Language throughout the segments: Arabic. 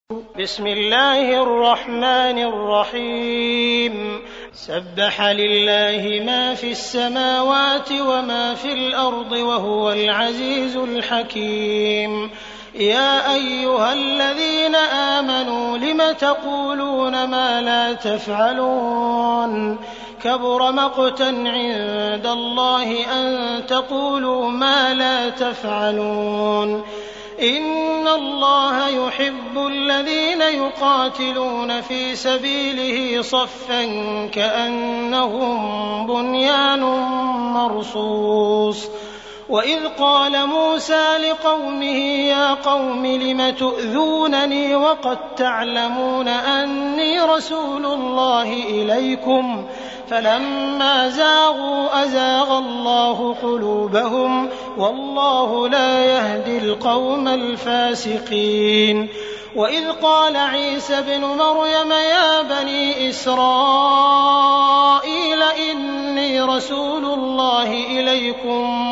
بسم الله الرحمن الرحيم سبح لله ما في السماوات وما في الأرض وهو العزيز الحكيم يا أيها الذين آمنوا لم تقولون ما لا تفعلون كبر مقتا عند الله أن تقولوا ما لا تفعلون إن الله يحب الذين يقاتلون في سبيله صفا كأنهم بنيان مرصوص وإذ قال موسى لقومه يا قوم لم تؤذونني وقد تعلمون أني رسول الله إليكم فلما زاغوا أزاغ الله قلوبهم والله لا يهدي القوم الفاسقين وإذ قال عيسى ابن مريم يا بني إسرائيل إني رسول الله إليكم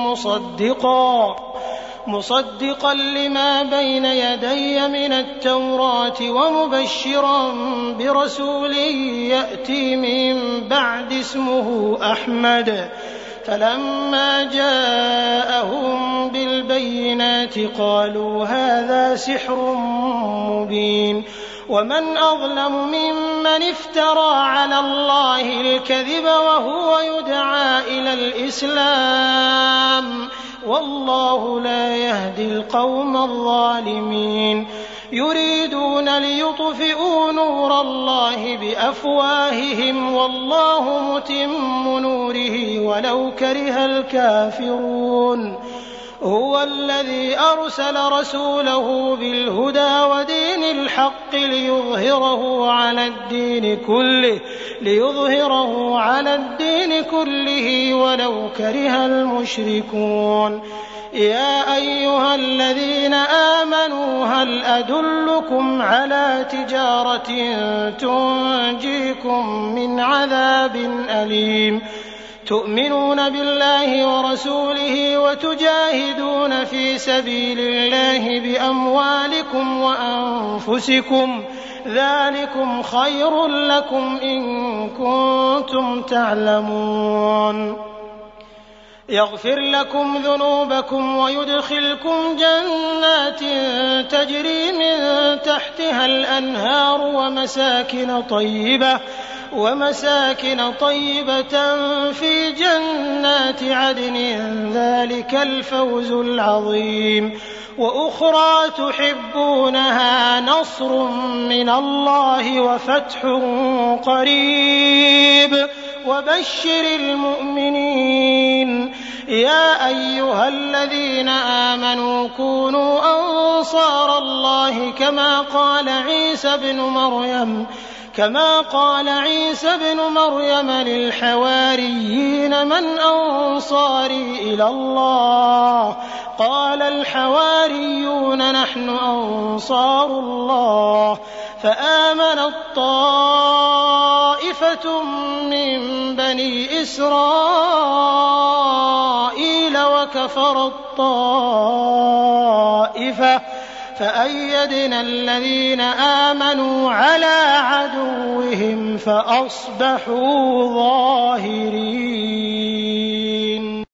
مصدقا لما بين يدي من التوراة ومبشرا برسول يأتي من بعد اسمه أحمد فلما جاءهم بالبينات قالوا هذا سحر مبين ومن أظلم ممن افترى على الله الكذب وهو يدعى إلى الإسلام والله لا يهدي القوم الظالمين يريدون ليطفئوا نور الله بأفواههم والله متم نوره ولو كره الكافرون هو الذي أرسل رسوله بالهدى ودين الحق ليظهره على الدين كله ولو كره المشركون يا أيها الذين آمنوا هل أدلكم على تجارة تنجيكم من عذاب أليم تؤمنون بالله ورسوله وتجاهدون في سبيل الله بأموالكم وأنفسكم ذلكم خير لكم إن كنتم تعلمون يغفر لكم ذنوبكم ويدخلكم جنات تجري من تحتها الأنهار ومساكن طيبة في جنات عدن ذلك الفوز العظيم وأخرى تحبونها نصر من الله وفتح قريب وبشر المؤمنين يا أيها الذين آمنوا كونوا أنصار الله كما قال عيسى بن مريم للحواريين من أنصاري إلى الله قال الحواريون نحن أنصار الله فآمنت طائفة من بني إسرائيل وكفرت طائفة فأيدنا الذين آمنوا على عدوهم فأصبحوا ظاهرين.